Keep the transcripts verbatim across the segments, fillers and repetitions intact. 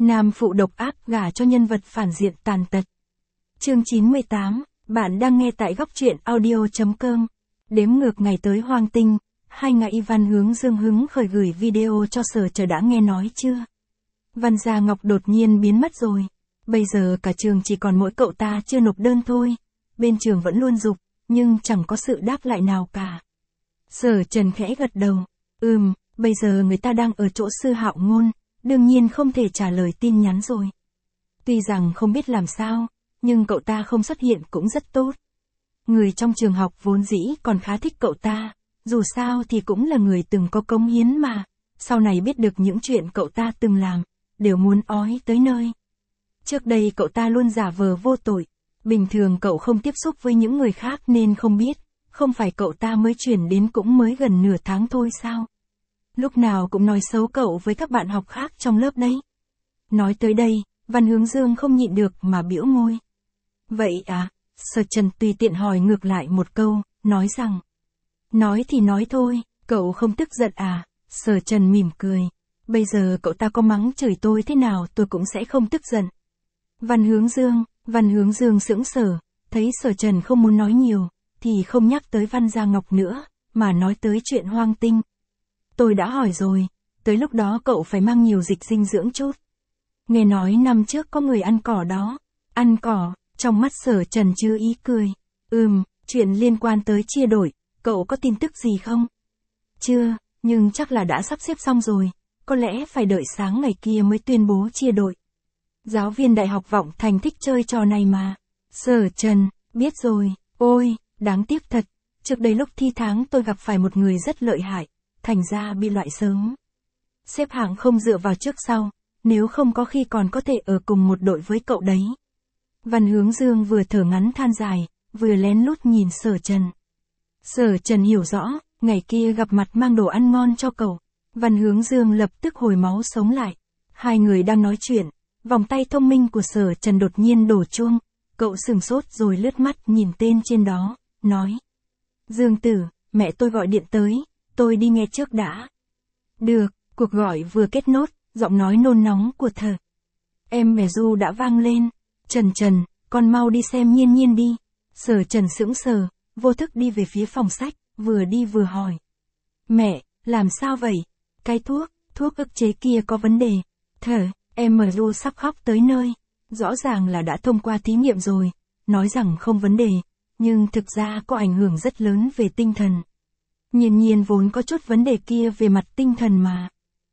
Nam phụ độc ác gả cho nhân vật phản diện tàn tật. Chương chín mươi tám, bạn đang nghe tại góc truyện audio chấm com. Đếm ngược ngày tới Hoang Tinh, hai ngày Văn Hướng Dương hứng khởi gửi video cho Sở Chờ đã nghe nói chưa? Văn Gia Ngọc đột nhiên biến mất rồi. Bây giờ cả trường chỉ còn mỗi cậu ta chưa nộp đơn thôi. Bên trường vẫn luôn giục, nhưng chẳng có sự đáp lại nào cả. Sở Trần khẽ gật đầu. Ừm, bây giờ người ta đang ở chỗ Sư Hạo Ngôn, đương nhiên không thể trả lời tin nhắn rồi. Tuy rằng không biết làm sao, nhưng cậu ta không xuất hiện cũng rất tốt. Người trong trường học vốn dĩ còn khá thích cậu ta, dù sao thì cũng là người từng có cống hiến mà, sau này biết được những chuyện cậu ta từng làm, đều muốn ói tới nơi. Trước đây cậu ta luôn giả vờ vô tội, bình thường cậu không tiếp xúc với những người khác nên không biết, không phải cậu ta mới chuyển đến cũng mới gần nửa tháng thôi sao? Lúc nào cũng nói xấu cậu với các bạn học khác trong lớp đấy. Nói tới đây, Văn Hướng Dương không nhịn được mà bĩu môi. Vậy à? Sở Trần tùy tiện hỏi ngược lại một câu, nói rằng. Nói thì nói thôi, cậu không tức giận à? Sở Trần mỉm cười. Bây giờ cậu ta có mắng chửi tôi thế nào tôi cũng sẽ không tức giận. Văn Hướng Dương, Văn Hướng Dương sững sờ, thấy Sở Trần không muốn nói nhiều, thì không nhắc tới Văn Gia Ngọc nữa, mà nói tới chuyện Hoang Tinh. Tôi đã hỏi rồi, tới lúc đó cậu phải mang nhiều dịch dinh dưỡng chút. Nghe nói năm trước có người ăn cỏ đó. Ăn cỏ, trong mắt Sở Trần chưa ý cười. Ừm, chuyện liên quan tới chia đổi, cậu có tin tức gì không? Chưa, nhưng chắc là đã sắp xếp xong rồi, có lẽ phải đợi sáng ngày kia mới tuyên bố chia đội. Giáo viên đại học Vọng Thành thích chơi trò này mà. Sở Trần, biết rồi, ôi, đáng tiếc thật, trước đây lúc thi tháng tôi gặp phải một người rất lợi hại, thành ra bị loại sớm. Xếp hạng không dựa vào trước sau, nếu không có khi còn có thể ở cùng một đội với cậu đấy. Văn Hướng Dương vừa thở ngắn than dài, vừa lén lút nhìn Sở Trần. Sở Trần hiểu rõ, ngày kia gặp mặt mang đồ ăn ngon cho cậu. Văn Hướng Dương lập tức hồi máu sống lại. Hai người đang nói chuyện, vòng tay thông minh của Sở Trần đột nhiên đổ chuông. Cậu sừng sốt rồi lướt mắt nhìn tên trên đó, nói. Dương tử, mẹ tôi gọi điện tới, tôi đi nghe trước đã. Được, cuộc gọi vừa kết nốt, giọng nói nôn nóng của Thờ. Em mẹ Du đã vang lên. Trần Trần, con mau đi xem Nhiên Nhiên đi. Sở Trần sững sờ, vô thức đi về phía phòng sách, vừa đi vừa hỏi. Mẹ, làm sao vậy? Cái thuốc, thuốc ức chế kia có vấn đề. Thờ, em mẹ Du sắp khóc tới nơi. Rõ ràng là đã thông qua thí nghiệm rồi, nói rằng không vấn đề, nhưng thực ra có ảnh hưởng rất lớn về tinh thần. Nhiên Nhiên vốn có chút vấn đề kia về mặt tinh thần mà.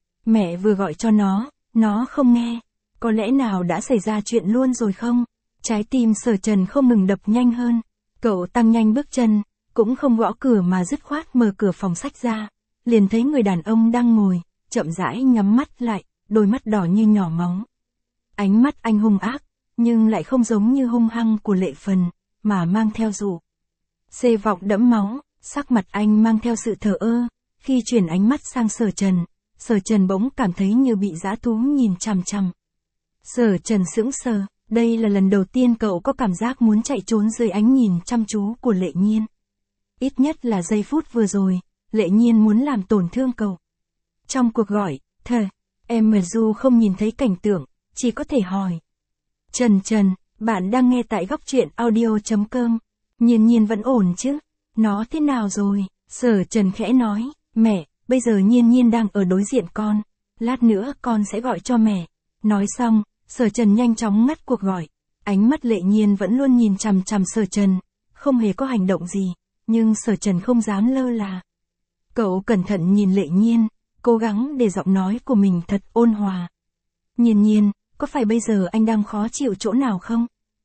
Mẹ vừa gọi cho nó, nó không nghe. Có lẽ nào đã xảy ra chuyện luôn rồi không? Trái tim Sở Trần không ngừng đập nhanh hơn. Cậu tăng nhanh bước chân, cũng không gõ cửa mà dứt khoát mở cửa phòng sách ra. Liền thấy người đàn ông đang ngồi, chậm rãi nhắm mắt lại, đôi mắt đỏ như nhỏ máu. Ánh mắt anh hung ác, nhưng lại không giống như hung hăng của Lệ Phần, mà mang theo dụ. Xê vọng đẫm máu, sắc mặt anh mang theo sự thờ ơ. Khi chuyển ánh mắt sang Sở Trần, Sở Trần bỗng cảm thấy như bị dã thú nhìn chằm chằm. Sở Trần sững sờ, đây là lần đầu tiên cậu có cảm giác muốn chạy trốn dưới ánh nhìn chăm chú của Lệ Nhiên. Ít nhất là giây phút vừa rồi, Lệ Nhiên muốn làm tổn thương cậu. Trong cuộc gọi, Thờ, em mà Du không nhìn thấy cảnh tượng, chỉ có thể hỏi. Trần Trần, bạn đang nghe tại góc truyện audio chấm com. Nhiên Nhiên vẫn ổn chứ? Nó thế nào rồi? Sở Trần khẽ nói, mẹ, bây giờ Nhiên Nhiên đang ở đối diện con. Lát nữa con sẽ gọi cho mẹ. Nói xong, Sở Trần nhanh chóng ngắt cuộc gọi. Ánh mắt Lệ Nhiên vẫn luôn nhìn chằm chằm Sở Trần, không hề có hành động gì, nhưng Sở Trần không dám lơ là. Cậu cẩn thận nhìn Lệ Nhiên, cố gắng để giọng nói của mình thật ôn hòa. Nhiên Nhiên, có phải bây giờ anh đang khó chịu chỗ nào không?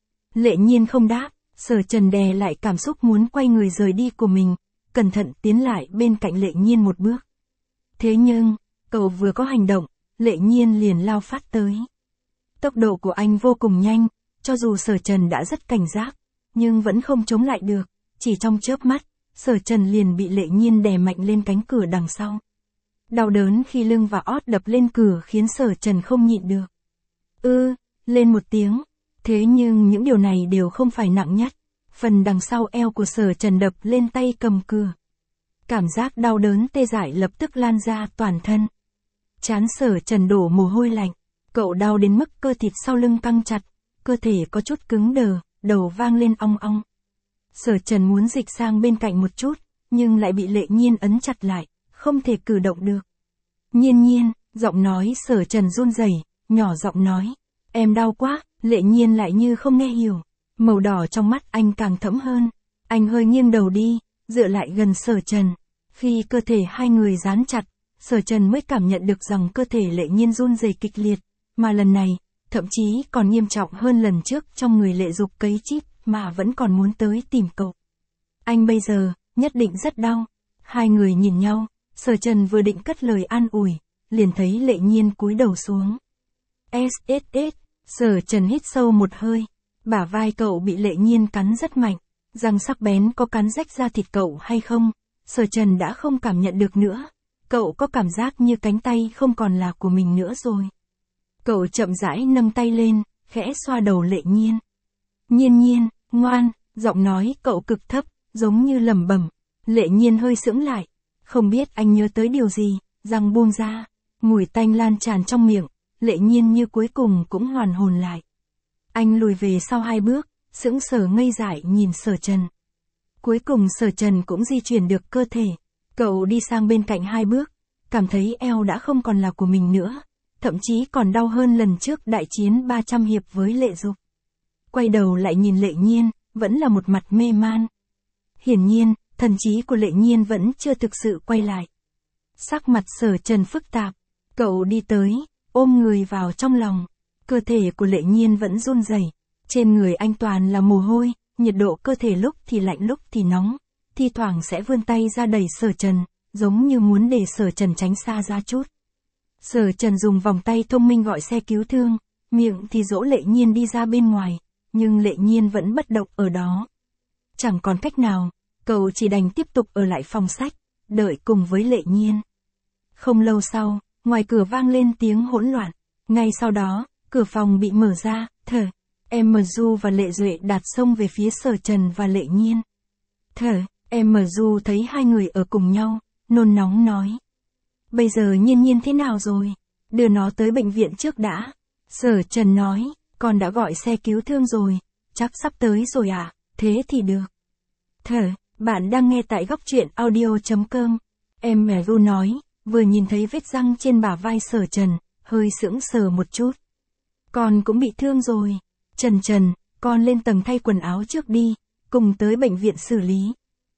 Lệ Nhiên không đáp, Sở Trần đè lại cảm xúc muốn quay người rời đi của mình, cẩn thận tiến lại bên cạnh Lệ Nhiên một bước. Thế nhưng, cậu vừa có hành động, Lệ Nhiên liền lao phát tới. Tốc độ của anh vô cùng nhanh, cho dù Sở Trần đã rất cảnh giác, nhưng vẫn không chống lại được, chỉ trong chớp mắt, Sở Trần liền bị Lệ Nhiên đè mạnh lên cánh cửa đằng sau. Đau đớn khi lưng và ót đập lên cửa khiến Sở Trần không nhịn được. Ư, lên một tiếng, thế nhưng những điều này đều không phải nặng nhất, phần đằng sau eo của Sở Trần đập lên tay cầm cửa. Cảm giác đau đớn tê dại lập tức lan ra toàn thân. Trán Sở Trần đổ mồ hôi lạnh. Cậu đau đến mức cơ thịt sau lưng căng chặt, cơ thể có chút cứng đờ, đầu vang lên ong ong. Sở Trần muốn dịch sang bên cạnh một chút, nhưng lại bị Lệ Nhiên ấn chặt lại, không thể cử động được. Nhiên Nhiên, giọng nói Sở Trần run rẩy, nhỏ giọng nói, em đau quá. Lệ Nhiên lại như không nghe hiểu, màu đỏ trong mắt anh càng thẫm hơn. Anh hơi nghiêng đầu đi, dựa lại gần Sở Trần. Khi cơ thể hai người dán chặt, Sở Trần mới cảm nhận được rằng cơ thể Lệ Nhiên run rẩy kịch liệt, mà lần này, thậm chí còn nghiêm trọng hơn lần trước trong người Lệ Dục cấy chip mà vẫn còn muốn tới tìm cậu. Anh bây giờ, nhất định rất đau. Hai người nhìn nhau, Sở Trần vừa định cất lời an ủi, liền thấy Lệ Nhiên cúi đầu xuống. ét ét ét, Sở Trần hít sâu một hơi, bả vai cậu bị Lệ Nhiên cắn rất mạnh, răng sắc bén có cắn rách da thịt cậu hay không, Sở Trần đã không cảm nhận được nữa, cậu có cảm giác như cánh tay không còn là của mình nữa rồi. Cậu chậm rãi nâng tay lên, khẽ xoa đầu Lệ Nhiên. Nhiên Nhiên, ngoan, giọng nói cậu cực thấp, giống như lẩm bẩm. Lệ Nhiên hơi sững lại, không biết anh nhớ tới điều gì, răng buông ra, mùi tanh lan tràn trong miệng, Lệ Nhiên như cuối cùng cũng hoàn hồn lại. Anh lùi về sau hai bước, sững sờ ngây dại nhìn Sở Trần. Cuối cùng Sở Trần cũng di chuyển được cơ thể, cậu đi sang bên cạnh hai bước, cảm thấy eo đã không còn là của mình nữa, thậm chí còn đau hơn lần trước đại chiến ba trăm hiệp với Lệ Dục. Quay đầu lại nhìn Lệ Nhiên, vẫn là một mặt mê man. Hiển nhiên, thần trí của Lệ Nhiên vẫn chưa thực sự quay lại. Sắc mặt Sở Trần phức tạp, cậu đi tới, ôm người vào trong lòng. Cơ thể của Lệ Nhiên vẫn run rẩy, trên người anh toàn là mồ hôi, nhiệt độ cơ thể lúc thì lạnh lúc thì nóng, thi thoảng sẽ vươn tay ra đẩy Sở Trần, giống như muốn để Sở Trần tránh xa ra chút. Sở Trần dùng vòng tay thông minh gọi xe cứu thương, miệng thì dỗ Lệ Nhiên đi ra bên ngoài, nhưng Lệ Nhiên vẫn bất động ở đó. Chẳng còn cách nào, cậu chỉ đành tiếp tục ở lại phòng sách, đợi cùng với Lệ Nhiên. Không lâu sau, ngoài cửa vang lên tiếng hỗn loạn, ngay sau đó, cửa phòng bị mở ra, thở, em Du và Lệ Duệ Đạt xông về phía Sở Trần và Lệ Nhiên. Thở, em Du thấy hai người ở cùng nhau, nôn nóng nói. Bây giờ Nhiên Nhiên thế nào rồi? Đưa nó tới bệnh viện trước đã. Sở Trần nói, con đã gọi xe cứu thương rồi, chắc sắp tới rồi à, thế thì được. Thở, bạn đang nghe tại góc truyện audio chấm com. Em Du nói, vừa nhìn thấy vết răng trên bả vai Sở Trần, hơi sững sờ một chút. Con cũng bị thương rồi. Trần Trần, con lên tầng thay quần áo trước đi, cùng tới bệnh viện xử lý.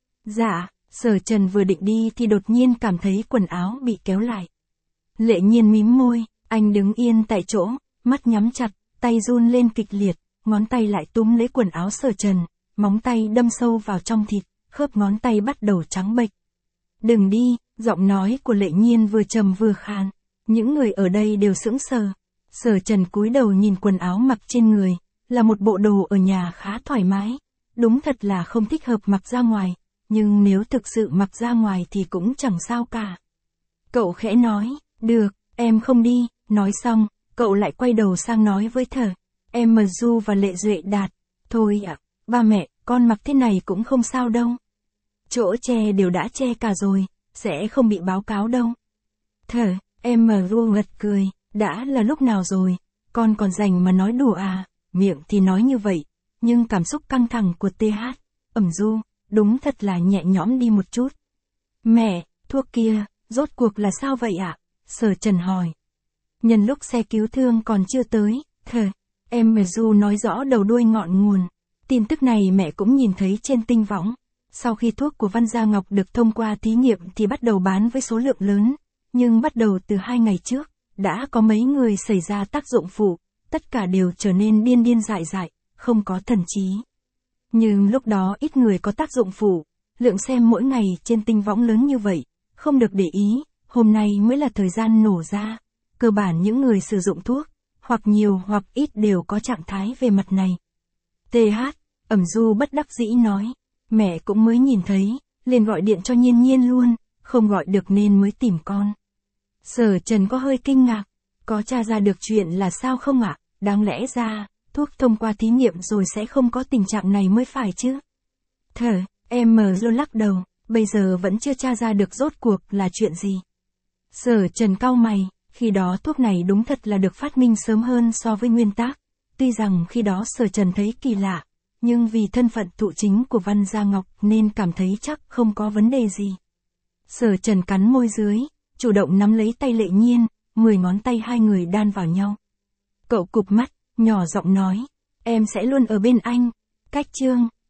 Dạ, Sở Trần vừa định đi thì đột nhiên cảm thấy quần áo bị kéo lại. Lệ Nhiên mím môi, anh đứng yên tại chỗ, mắt nhắm chặt, tay run lên kịch liệt, ngón tay lại túm lấy quần áo Sở Trần, móng tay đâm sâu vào trong thịt, khớp ngón tay bắt đầu trắng bệch. Đừng đi, giọng nói của Lệ Nhiên vừa trầm vừa khàn. Những người ở đây đều sững sờ. Sở Trần cúi đầu nhìn quần áo mặc trên người, là một bộ đồ ở nhà khá thoải mái. Đúng thật là không thích hợp mặc ra ngoài, nhưng nếu thực sự mặc ra ngoài thì cũng chẳng sao cả. Cậu khẽ nói, được, em không đi, nói xong, cậu lại quay đầu sang nói với Thở, em Du và Lệ Duệ Đạt, thôi ạ, ba mẹ, con mặc thế này cũng không sao đâu. Chỗ che đều đã che cả rồi, sẽ không bị báo cáo đâu. Thở, em Du gật cười, đã là lúc nào rồi, con còn rảnh mà nói đùa à, miệng thì nói như vậy, nhưng cảm xúc căng thẳng của tê hát, ẩm Du, đúng thật là nhẹ nhõm đi một chút. Mẹ, thuốc kia, rốt cuộc là sao vậy ạ? Sở Trần hỏi. Nhân lúc xe cứu thương còn chưa tới, Thở, em Du nói rõ đầu đuôi ngọn nguồn. Tin tức này mẹ cũng nhìn thấy trên tinh võng. Sau khi thuốc của Văn Gia Ngọc được thông qua thí nghiệm thì bắt đầu bán với số lượng lớn, nhưng bắt đầu từ hai ngày trước, đã có mấy người xảy ra tác dụng phụ, tất cả đều trở nên điên điên dại dại, không có thần trí. Nhưng lúc đó ít người có tác dụng phụ, lượng xem mỗi ngày trên tinh võng lớn như vậy, không được để ý, hôm nay mới là thời gian nổ ra. Cơ bản những người sử dụng thuốc, hoặc nhiều hoặc ít đều có trạng thái về mặt này. tê hát, ẩm Du bất đắc dĩ nói, mẹ cũng mới nhìn thấy, liền gọi điện cho Nhiên Nhiên luôn, không gọi được nên mới tìm con. Sở Trần có hơi kinh ngạc, có tra ra được chuyện là sao không ạ? Đáng lẽ ra, thuốc thông qua thí nghiệm rồi sẽ không có tình trạng này mới phải chứ. Thở, em Du lắc đầu, bây giờ vẫn chưa tra ra được rốt cuộc là chuyện gì. Sở Trần cau mày, Khi đó thuốc này đúng thật là được phát minh sớm hơn so với nguyên tác. Tuy rằng khi đó Sở Trần thấy kỳ lạ, nhưng vì thân phận thụ chính của Văn Gia Ngọc nên cảm thấy chắc không có vấn đề gì. Sở Trần cắn môi dưới, chủ động nắm lấy tay Lệ Nhiên, mười ngón tay hai người đan vào nhau. Cậu cụp mắt, nhỏ giọng nói, em sẽ luôn ở bên anh. Cách chương